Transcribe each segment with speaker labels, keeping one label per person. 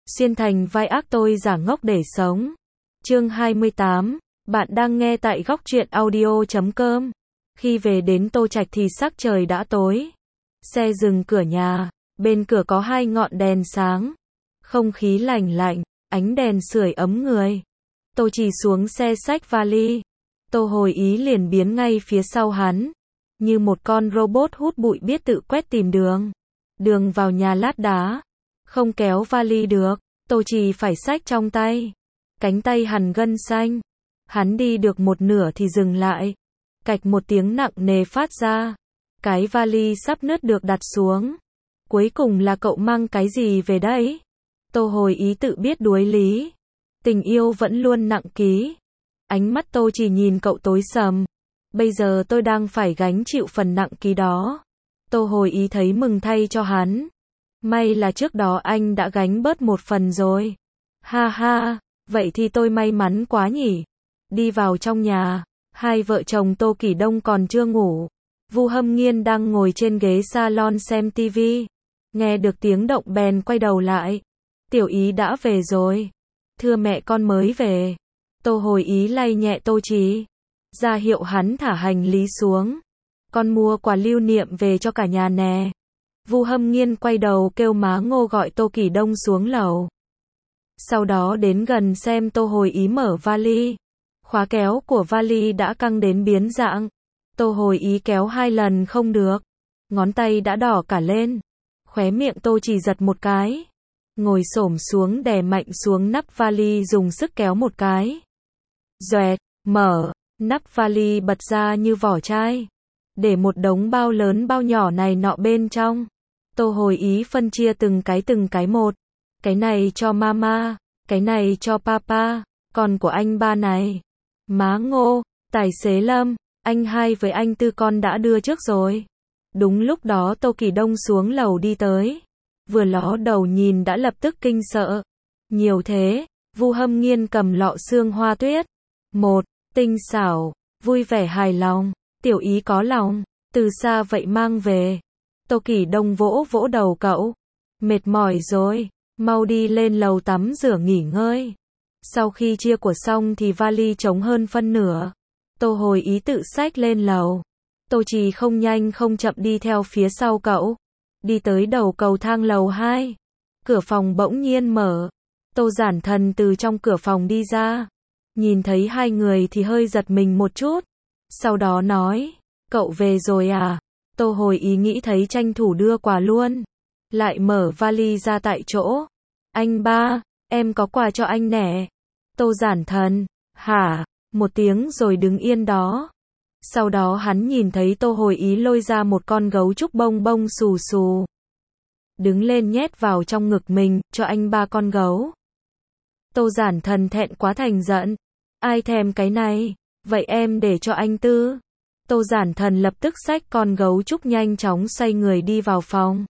Speaker 1: Xuyên thành vai ác tôi giả ngốc để sống. Chương 28, bạn đang nghe tại góc truyện audio.com. Khi về đến Tô Trạch thì sắc trời đã tối. Xe dừng cửa nhà, bên cửa có 2 ngọn đèn sáng. Không khí lành lạnh, ánh đèn sưởi ấm người. Tô Chỉ xuống xe xách vali. Tô Hồi Ý liền biến ngay phía sau hắn. Như một con robot hút bụi biết tự quét tìm đường. Đường vào nhà lát đá. Không kéo vali được, Tô Chỉ phải xách trong tay. Cánh tay hằn gân xanh. Hắn đi được một nửa thì dừng lại. Cạch một tiếng nặng nề phát ra. Cái vali sắp nứt được đặt xuống. Cuối cùng là cậu mang cái gì về đấy? Tô Hồi Ý tự biết đuối lý. Tình yêu vẫn luôn nặng ký. Ánh mắt Tô Chỉ nhìn cậu tối sầm. Bây giờ tôi đang phải gánh chịu phần nặng ký đó. Tô Hồi Ý thấy mừng thay cho hắn. May là trước đó anh đã gánh bớt một phần rồi. Ha ha, vậy thì tôi may mắn quá nhỉ. Đi vào trong nhà, hai vợ chồng Tô Kỷ Đông còn chưa ngủ. Vu Hâm Nghiên đang ngồi trên ghế salon xem tivi. Nghe được tiếng động bèn quay đầu lại. Tiểu Ý đã về rồi. Thưa mẹ con mới về. Tô Hồi Ý lay nhẹ Tô Chỉ. Ra hiệu hắn thả hành lý xuống. Con mua quà lưu niệm về cho cả nhà nè. Vu Hâm Nghiên quay đầu kêu má Ngô gọi Tô Kỷ Đông xuống lầu. Sau đó đến gần xem Tô Hồi Ý mở vali. Khóa kéo của vali đã căng đến biến dạng. Tô Hồi Ý kéo 2 lần không được. Ngón tay đã đỏ cả lên. Khóe miệng Tô Chỉ giật một cái. Ngồi xổm xuống đè mạnh xuống nắp vali dùng sức kéo một cái. Doẹt, mở, nắp vali bật ra như vỏ chai. Để một đống bao lớn bao nhỏ này nọ bên trong. Tô Hồi Ý phân chia từng cái một. Cái này cho mama, cái này cho papa, còn của anh ba này. Má Ngô, tài xế Lâm, anh hai với anh Tư con đã đưa trước rồi. Đúng lúc đó Tô Kỷ Đông xuống lầu đi tới. Vừa ló đầu nhìn đã lập tức kinh sợ. Nhiều thế, Vu Hâm Nghiên cầm lọ sương hoa tuyết. Một, tinh xảo, vui vẻ hài lòng. Tiểu Ý có lòng, từ xa vậy mang về. Tô Kỷ Đông vỗ vỗ đầu cậu. Mệt mỏi rồi, mau đi lên lầu tắm rửa nghỉ ngơi. Sau khi chia của xong thì vali trống hơn phân nửa. Tô Hồi Ý tự xách lên lầu. Tô Chỉ không nhanh không chậm đi theo phía sau cậu. Đi tới đầu cầu thang lầu 2. Cửa phòng bỗng nhiên mở. Tô Giản Thần từ trong cửa phòng đi ra. Nhìn thấy hai người thì hơi giật mình một chút. Sau đó nói, cậu về rồi à? Tô Hồi Ý nghĩ thấy tranh thủ đưa quà luôn. Lại mở vali ra tại chỗ. Anh ba, em có quà cho anh nè. Tô Giản Thần, hả? Một tiếng rồi đứng yên đó. Sau đó hắn nhìn thấy Tô Hồi Ý lôi ra một con gấu trúc bông bông xù xù. Đứng lên nhét vào trong ngực mình, cho anh ba con gấu. Tô Giản Thần thẹn quá thành giận. Ai thèm cái này? Vậy em để cho anh Tư. Tô Giản Thần lập tức xách con gấu trúc nhanh chóng xoay người đi vào phòng.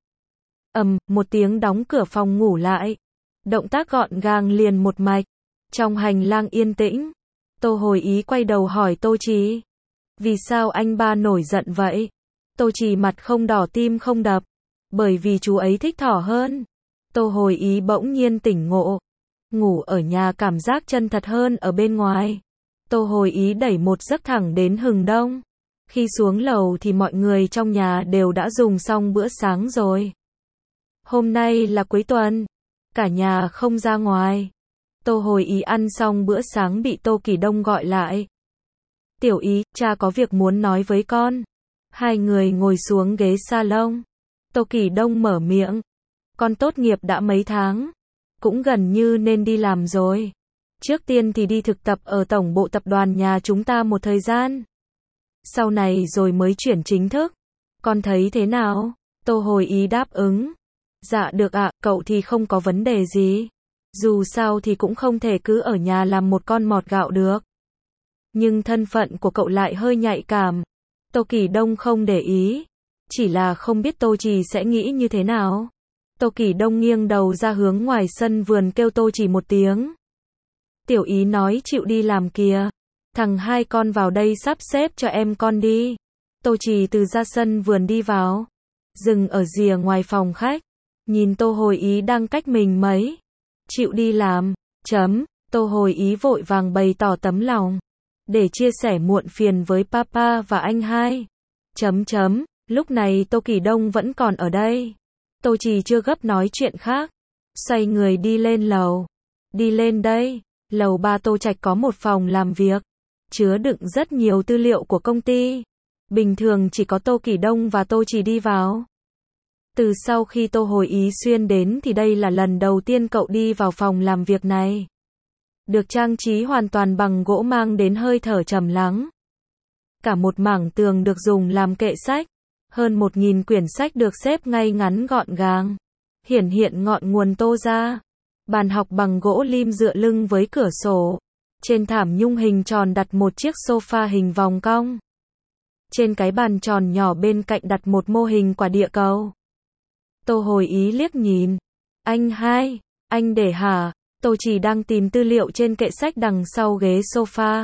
Speaker 1: Một tiếng đóng cửa phòng ngủ lại. Động tác gọn gàng liền một mạch. Trong hành lang yên tĩnh. Tô Hồi Ý quay đầu hỏi Tô Chỉ. Vì sao anh ba nổi giận vậy? Tô Chỉ mặt không đỏ tim không đập. Bởi vì chú ấy thích thỏ hơn. Tô Hồi Ý bỗng nhiên tỉnh ngộ. Ngủ ở nhà cảm giác chân thật hơn ở bên ngoài. Tô Hồi Ý đẩy một giấc thẳng đến hừng đông. Khi xuống lầu thì mọi người trong nhà đều đã dùng xong bữa sáng rồi. Hôm nay là cuối tuần. Cả nhà không ra ngoài. Tô Hồi Ý ăn xong bữa sáng bị Tô Kỷ Đông gọi lại. Tiểu Ý, cha có việc muốn nói với con. Hai người ngồi xuống ghế salon. Tô Kỷ Đông mở miệng. Con tốt nghiệp đã mấy tháng. Cũng gần như nên đi làm rồi. Trước tiên thì đi thực tập ở tổng bộ tập đoàn nhà chúng ta một thời gian. Sau này rồi mới chuyển chính thức. Con thấy thế nào? Tô Hồi Ý đáp ứng. Dạ được ạ, cậu thì không có vấn đề gì. Dù sao thì cũng không thể cứ ở nhà làm một con mọt gạo được. Nhưng thân phận của cậu lại hơi nhạy cảm. Tô Kỷ Đông không để ý. Chỉ là không biết Tô Chỉ sẽ nghĩ như thế nào. Tô Kỷ Đông nghiêng đầu ra hướng ngoài sân vườn kêu Tô Chỉ một tiếng. Tiểu Ý nói chịu đi làm kìa. Thằng hai con vào đây sắp xếp cho em con đi. Tô Chỉ từ ra sân vườn đi vào. Dừng ở rìa ngoài phòng khách. Nhìn Tô Hồi Ý đang cách mình mấy chịu đi làm. Tô hồi ý vội vàng bày tỏ tấm lòng. Để chia sẻ muộn phiền với papa và anh hai. Lúc này Tô Kỳ Đông vẫn còn ở đây. Tô Trì chưa gấp nói chuyện khác. Xoay người đi lên lầu. Đi lên đây. Lầu 3 Tô Trạch có một phòng làm việc. Chứa đựng rất nhiều tư liệu của công ty. Bình thường chỉ có Tô Kỳ Đông và Tô Trì đi vào. Từ sau khi Tô Hồi Ý xuyên đến thì đây là lần đầu tiên cậu đi vào phòng làm việc này. Được trang trí hoàn toàn bằng gỗ mang đến hơi thở trầm lắng. Cả một mảng tường được dùng làm kệ sách. Hơn 1000 quyển sách được xếp ngay ngắn gọn gàng. Hiển hiện ngọn nguồn Tô ra. Bàn học bằng gỗ lim dựa lưng với cửa sổ. Trên thảm nhung hình tròn đặt một chiếc sofa hình vòng cong. Trên cái bàn tròn nhỏ bên cạnh đặt một mô hình quả địa cầu. Tô Hồi Ý liếc nhìn. Anh hai, anh để hả? Tô chỉ đang tìm tư liệu trên kệ sách đằng sau ghế sofa.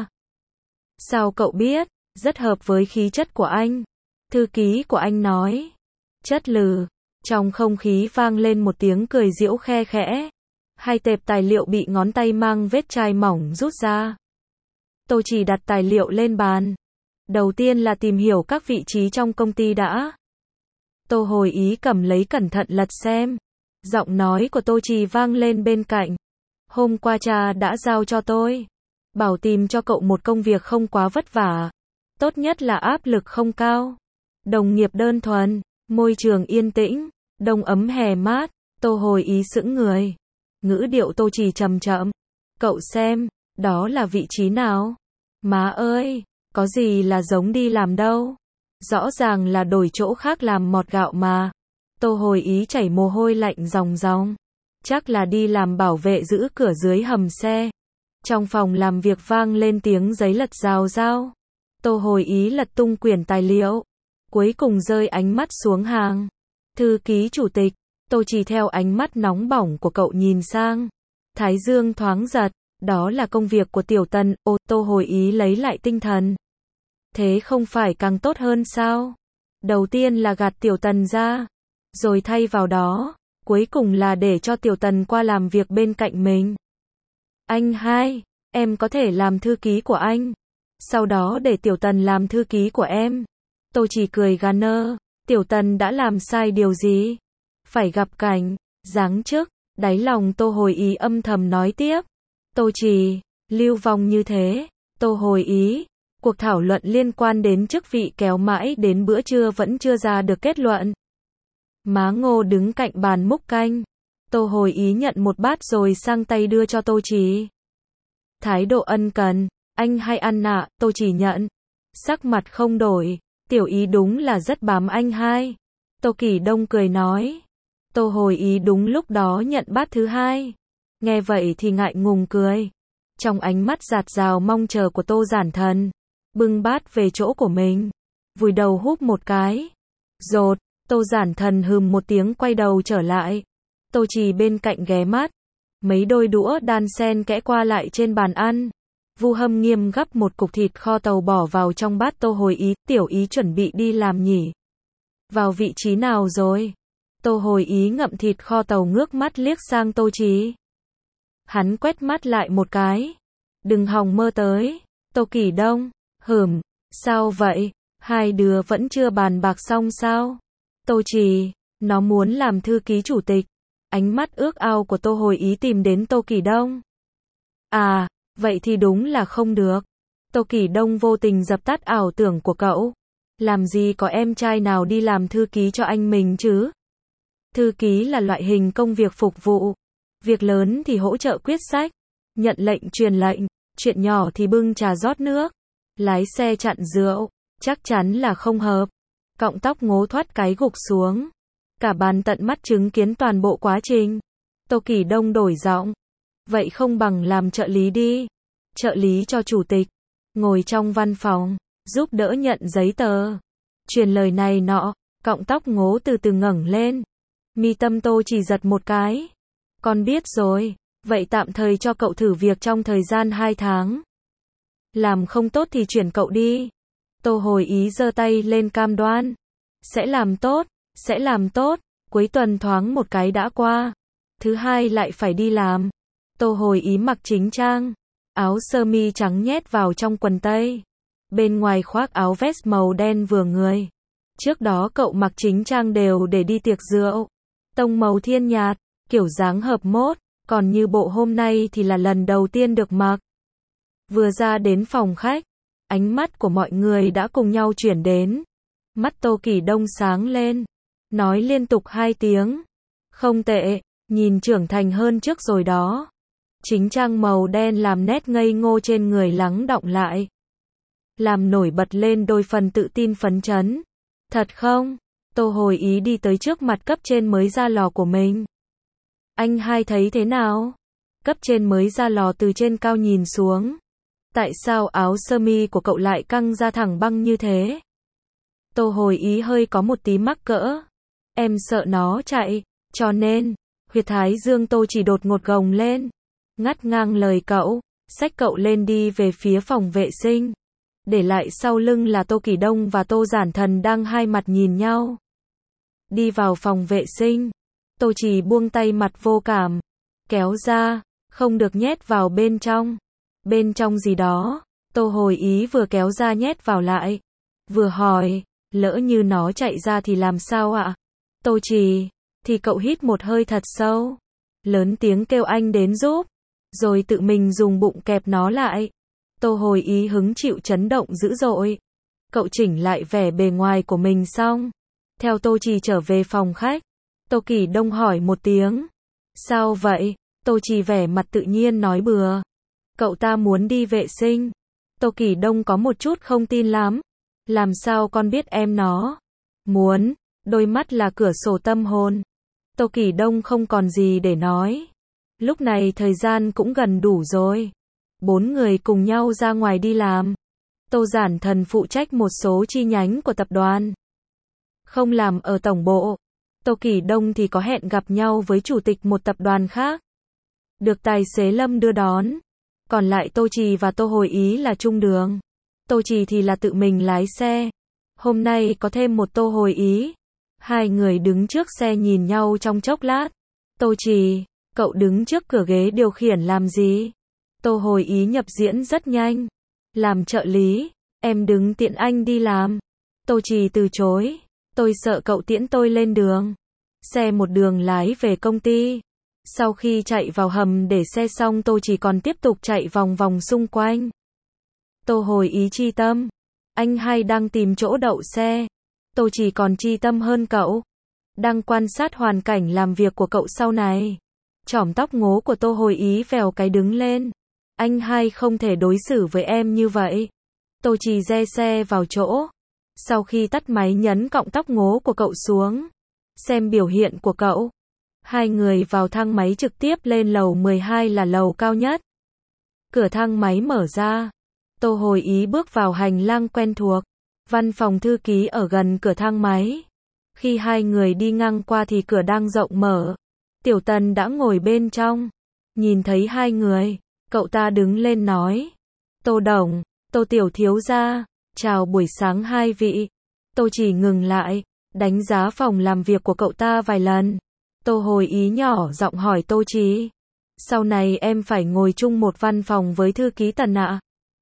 Speaker 1: Sao cậu biết? Rất hợp với khí chất của anh. Thư ký của anh nói. Chất lừ. Trong không khí vang lên một tiếng cười giễu khe khẽ. Hai tệp tài liệu bị ngón tay mang vết chai mỏng rút ra. Tô chỉ đặt tài liệu lên bàn. Đầu tiên là tìm hiểu các vị trí trong công ty đã. Tô Hồi Ý cầm lấy cẩn thận lật xem. Giọng nói của Tô Trì vang lên bên cạnh. Hôm qua cha đã giao cho tôi. Bảo tìm cho cậu một công việc không quá vất vả. Tốt nhất là áp lực không cao. Đồng nghiệp đơn thuần. Môi trường yên tĩnh. Đông ấm hè mát. Tô Hồi Ý sững người. Ngữ điệu Tô Trì chậm chậm. Cậu xem, đó là vị trí nào? Má ơi, có gì là giống đi làm đâu. Rõ ràng là đổi chỗ khác làm mọt gạo mà. Tô Hồi Ý chảy mồ hôi lạnh ròng ròng. Chắc là đi làm bảo vệ giữ cửa dưới hầm xe. Trong phòng làm việc vang lên tiếng giấy lật rào rao. Tô Hồi Ý lật tung quyển tài liệu. Cuối cùng rơi ánh mắt xuống hàng. Thư ký chủ tịch. Tô chỉ theo ánh mắt nóng bỏng của cậu nhìn sang. Thái dương thoáng giật. Đó là công việc của Tiểu Tần. Tô Hồi Ý lấy lại tinh thần. Thế không phải càng tốt hơn sao? Đầu tiên là gạt Tiểu Tần ra. Rồi thay vào đó. Cuối cùng là để cho Tiểu Tần qua làm việc bên cạnh mình. Anh hai, em có thể làm thư ký của anh. Sau đó để Tiểu Tần làm thư ký của em. Tô chỉ cười gà nơ. Tiểu Tần đã làm sai điều gì? Phải gặp cảnh, giáng chức. Đáy lòng Tô Hồi Ý âm thầm nói tiếp. Tô chỉ, lưu vong như thế. Tô Hồi Ý. Cuộc thảo luận liên quan đến chức vị kéo mãi đến bữa trưa vẫn chưa ra được kết luận. Má Ngô đứng cạnh bàn múc canh. Tô Hồi Ý nhận một bát rồi sang tay đưa cho Tô Chỉ. Thái độ ân cần. Anh hay ăn ạ? Tô Chỉ nhận. Sắc mặt không đổi. Tiểu Ý đúng là rất bám anh hai. Tô Kỳ Đông cười nói. Tô Hồi Ý đúng lúc đó nhận bát thứ hai. Nghe vậy thì ngại ngùng cười. Trong ánh mắt dạt dào mong chờ của Tô Giản Thần. Bưng bát về chỗ của mình. Vùi đầu húp một cái. Rột. Tô Giản Thần hừm một tiếng quay đầu trở lại. Tô Trì bên cạnh ghé mắt. Mấy đôi đũa đan sen kẽ qua lại trên bàn ăn. Vu Hâm Nghiêm gắp một cục thịt kho tàu bỏ vào trong bát Tô Hồi Ý. Tiểu Ý chuẩn bị đi làm nhỉ? Vào vị trí nào rồi? Tô Hồi Ý ngậm thịt kho tàu ngước mắt liếc sang Tô Trì. Hắn quét mắt lại một cái. Đừng hòng mơ tới. Tô Kỳ Đông. Sao vậy? Hai đứa vẫn chưa bàn bạc xong sao? Tô Trì, nó muốn làm thư ký chủ tịch. Ánh mắt ước ao của Tô Hồi Ý tìm đến Tô Kỳ Đông. À, vậy thì đúng là không được. Tô Kỳ Đông vô tình dập tắt ảo tưởng của cậu. Làm gì có em trai nào đi làm thư ký cho anh mình chứ? Thư ký là loại hình công việc phục vụ. Việc lớn thì hỗ trợ quyết sách, nhận lệnh truyền lệnh, chuyện nhỏ thì bưng trà rót nước, lái xe chặn rượu, chắc chắn là không hợp. Cọng tóc ngố thoát cái gục xuống. Cả bàn tận mắt chứng kiến toàn bộ quá trình. Tô Kỳ Đông đổi giọng. Vậy không bằng làm trợ lý đi. Trợ lý cho chủ tịch. Ngồi trong văn phòng, giúp đỡ nhận giấy tờ. Truyền lời này nọ, cọng tóc ngố từ từ ngẩng lên. Mi tâm Tô chỉ giật một cái. Con biết rồi, vậy tạm thời cho cậu thử việc trong thời gian 2 tháng. Làm không tốt thì chuyển cậu đi. Tô Hồi Ý giơ tay lên cam đoan. Sẽ làm tốt, cuối tuần thoáng một cái đã qua. Thứ hai lại phải đi làm. Tô Hồi Ý mặc chính trang, áo sơ mi trắng nhét vào trong quần tây. Bên ngoài khoác áo vest màu đen vừa người. Trước đó cậu mặc chính trang đều để đi tiệc rượu. Tông màu thiên nhạt, kiểu dáng hợp mốt, còn như bộ hôm nay thì là lần đầu tiên được mặc. Vừa ra đến phòng khách, ánh mắt của mọi người đã cùng nhau chuyển đến. Mắt Tô Kỳ Đông sáng lên, nói liên tục 2 tiếng. Không tệ, nhìn trưởng thành hơn trước rồi đó. Chính trang màu đen làm nét ngây ngô trên người lắng đọng lại. Làm nổi bật lên đôi phần tự tin phấn chấn. Thật không? Tô Hồi Ý đi tới trước mặt cấp trên mới ra lò của mình. Anh hai thấy thế nào? Cấp trên mới ra lò từ trên cao nhìn xuống. Tại sao áo sơ mi của cậu lại căng ra thẳng băng như thế? Tô Hồi Ý hơi có một tí mắc cỡ. Em sợ nó chạy, cho nên, huyệt thái dương Tô chỉ đột ngột gồng lên. Ngắt ngang lời cậu, xách cậu lên đi về phía phòng vệ sinh. Để lại sau lưng là Tô Kỳ Đông và Tô Giản Thần đang hai mặt nhìn nhau. Đi vào phòng vệ sinh, Tô chỉ buông tay mặt vô cảm. Kéo ra, không được nhét vào bên trong. Bên trong gì đó, Tô Hồi Ý vừa kéo ra nhét vào lại. Vừa hỏi, lỡ như nó chạy ra thì làm sao ạ? Tô chỉ, thì cậu hít một hơi thật sâu. Lớn tiếng kêu anh đến giúp. Rồi tự mình dùng bụng kẹp nó lại. Tô Hồi Ý hứng chịu chấn động dữ dội. Cậu chỉnh lại vẻ bề ngoài của mình xong. Theo Tô Trì trở về phòng khách. Tô Kỳ Đông hỏi một tiếng. Sao vậy? Tô Trì vẻ mặt tự nhiên nói bừa. Cậu ta muốn đi vệ sinh. Tô Kỳ Đông có một chút không tin lắm. Làm sao con biết em nó? Muốn. Đôi mắt là cửa sổ tâm hồn. Tô Kỳ Đông không còn gì để nói. Lúc này thời gian cũng gần đủ rồi. 4 người cùng nhau ra ngoài đi làm. Tô Giản Thần phụ trách một số chi nhánh của tập đoàn. Không làm ở tổng bộ. Tô Kỳ Đông thì có hẹn gặp nhau với chủ tịch một tập đoàn khác. Được tài xế Lâm đưa đón. Còn lại Tô Trì và Tô Hồi Ý là chung đường. Tô Trì thì là tự mình lái xe. Hôm nay có thêm một Tô Hồi Ý. Hai người đứng trước xe nhìn nhau trong chốc lát. Tô Trì, cậu đứng trước cửa ghế điều khiển làm gì? Tô Hồi Ý nhập diễn rất nhanh. Làm trợ lý, em đứng tiện anh đi làm. Tô Trì từ chối. Tôi sợ cậu tiễn tôi lên đường. Xe một đường lái về công ty. Sau khi chạy vào hầm để xe xong Tô Trì còn tiếp tục chạy vòng vòng xung quanh. Tô Hồi Ý chi tâm. Anh hai đang tìm chỗ đậu xe. Tô Trì còn chi tâm hơn cậu. Đang quan sát hoàn cảnh làm việc của cậu sau này. Chỏm tóc ngố của Tô Hồi Ý vèo cái đứng lên. Anh hai không thể đối xử với em như vậy. Tô Trì re xe vào chỗ. Sau khi tắt máy nhấn cọng tóc ngố của cậu xuống. Xem biểu hiện của cậu. Hai người vào thang máy trực tiếp lên lầu 12 là lầu cao nhất. Cửa thang máy mở ra. Tô Hồi Ý bước vào hành lang quen thuộc. Văn phòng thư ký ở gần cửa thang máy. Khi hai người đi ngang qua thì cửa đang rộng mở. Tiểu Tần đã ngồi bên trong. Nhìn thấy hai người, cậu ta đứng lên nói. Tô Đồng, Tô Tiểu thiếu gia, chào buổi sáng hai vị. Tô chỉ ngừng lại, đánh giá phòng làm việc của cậu ta vài lần. Tô Hồi Ý nhỏ giọng hỏi Tô Chí. Sau này em phải ngồi chung một văn phòng với thư ký Tần ạ.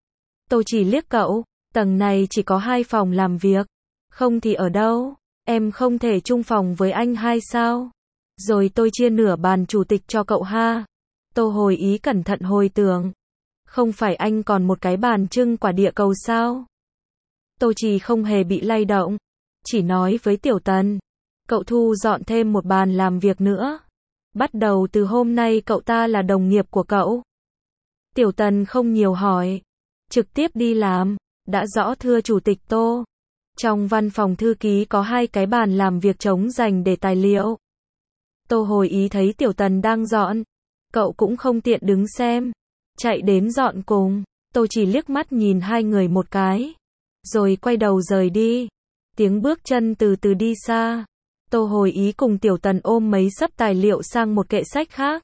Speaker 1: Tô chỉ liếc cậu, tầng này chỉ có 2 phòng làm việc. Không thì ở đâu? Em không thể chung phòng với anh hai sao? Rồi tôi chia nửa bàn chủ tịch cho cậu ha. Tô Hồi Ý cẩn thận hồi tưởng. Không phải anh còn một cái bàn trưng quả địa cầu sao? Tô Trì không hề bị lay động. Chỉ nói với Tiểu Tần. Cậu thu dọn thêm một bàn làm việc nữa. Bắt đầu từ hôm nay cậu ta là đồng nghiệp của cậu. Tiểu Tần không nhiều hỏi. Trực tiếp đi làm. Đã rõ thưa chủ tịch Tô. Trong văn phòng thư ký có 2 cái bàn làm việc trống dành để tài liệu. Tô Hồi Ý thấy Tiểu Tần đang dọn. Cậu cũng không tiện đứng xem. Chạy đến dọn cùng. Tô chỉ liếc mắt nhìn hai người một cái. Rồi quay đầu rời đi. Tiếng bước chân từ từ đi xa. Tô Hồi Ý cùng Tiểu Tần ôm mấy xấp tài liệu sang một kệ sách khác.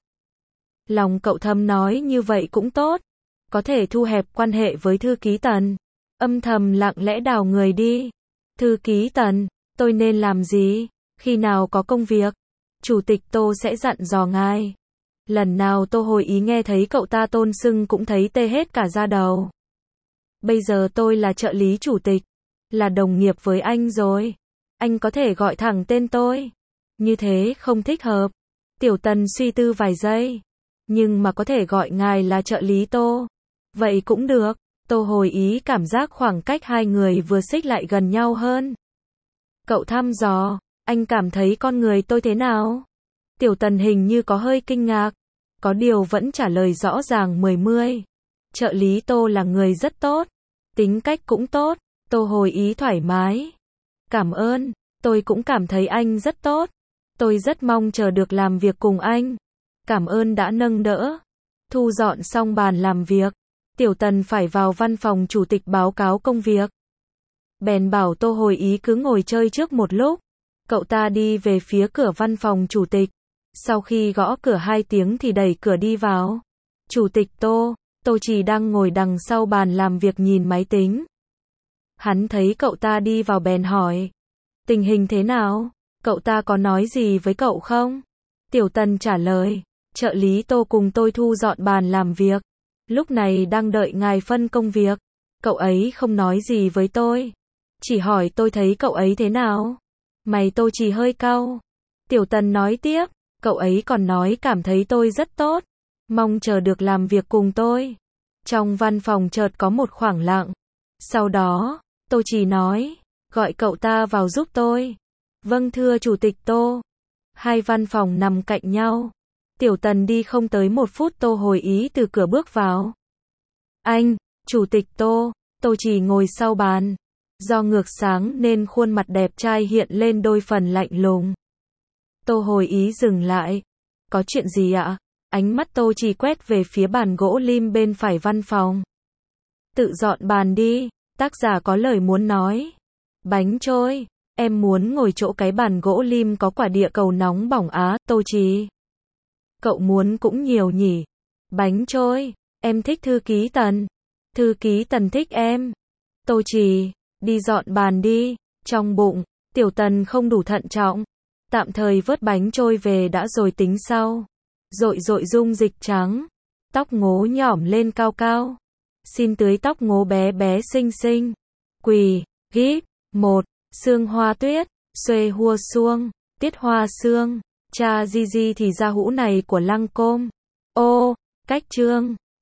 Speaker 1: Lòng cậu thầm nói như vậy cũng tốt. Có thể thu hẹp quan hệ với thư ký Tần. Âm thầm lặng lẽ đào người đi. Thư ký Tần, tôi nên làm gì? Khi nào có công việc, chủ tịch Tô sẽ dặn dò ngài. Lần nào Tô Hồi Ý nghe thấy cậu ta tôn xưng cũng thấy tê hết cả da đầu. Bây giờ tôi là trợ lý chủ tịch, là đồng nghiệp với anh rồi. Anh có thể gọi thẳng tên tôi. Như thế không thích hợp. Tiểu Tần suy tư vài giây. Nhưng mà có thể gọi ngài là trợ lý Tô. Vậy cũng được. Tô Hồi Ý cảm giác khoảng cách hai người vừa xích lại gần nhau hơn. Cậu thăm dò, anh cảm thấy con người tôi thế nào? Tiểu Tần hình như có hơi kinh ngạc. Có điều vẫn trả lời rõ ràng 10/10. Trợ lý Tô là người rất tốt. Tính cách cũng tốt. Tô Hồi Ý thoải mái. Cảm ơn, tôi cũng cảm thấy anh rất tốt. Tôi rất mong chờ được làm việc cùng anh. Cảm ơn đã nâng đỡ. Thu dọn xong bàn làm việc. Tiểu Tần phải vào văn phòng chủ tịch báo cáo công việc. Bèn bảo Tô Hồi Ý cứ ngồi chơi trước một lúc. Cậu ta đi về phía cửa văn phòng chủ tịch. Sau khi gõ cửa 2 tiếng thì đẩy cửa đi vào. Chủ tịch Tô, Tô Trì đang ngồi đằng sau bàn làm việc nhìn máy tính. Hắn thấy cậu ta đi vào bèn hỏi. Tình hình thế nào? Cậu ta có nói gì với cậu không? Tiểu Tần trả lời. Trợ lý Tô cùng tôi thu dọn bàn làm việc. Lúc này đang đợi ngài phân công việc. Cậu ấy không nói gì với tôi. Chỉ hỏi tôi thấy cậu ấy thế nào? Mày Tô Trì hơi cau. Tiểu Tần nói tiếp. Cậu ấy còn nói cảm thấy tôi rất tốt. Mong chờ được làm việc cùng tôi. Trong văn phòng chợt có một khoảng lặng. Sau đó, Tô Trì nói. Gọi cậu ta vào giúp tôi. Vâng thưa Chủ tịch Tô. Hai văn phòng nằm cạnh nhau. Tiểu Tần đi không tới 1 phút Tô Hồi Ý từ cửa bước vào. Anh, Chủ tịch Tô. Tô Trì ngồi sau bàn. Do ngược sáng nên khuôn mặt đẹp trai hiện lên đôi phần lạnh lùng. Tô Hồi Ý dừng lại. Có chuyện gì ạ? Ánh mắt Tô Trì quét về phía bàn gỗ lim bên phải văn phòng. Tự dọn bàn đi, tác giả có lời muốn nói. Bánh trôi, em muốn ngồi chỗ cái bàn gỗ lim có quả địa cầu nóng bỏng á, Tô Trì. Cậu muốn cũng nhiều nhỉ. Bánh trôi, em thích thư ký Tần. Thư ký Tần thích em. Tô Trì, đi dọn bàn đi. Trong bụng, Tiểu Tần không đủ thận trọng. Tạm thời vớt bánh trôi về đã rồi tính sau. Rội dung dịch trắng. Tóc ngố nhỏm lên cao cao. Xin tưới tóc ngố bé bé xinh xinh. Quỳ, gíp, 1. Sương hoa tuyết, xuê hua xuông, tiết hoa sương. Cha di di thì ra hũ này của Lăng Côm. Ô, cách chương.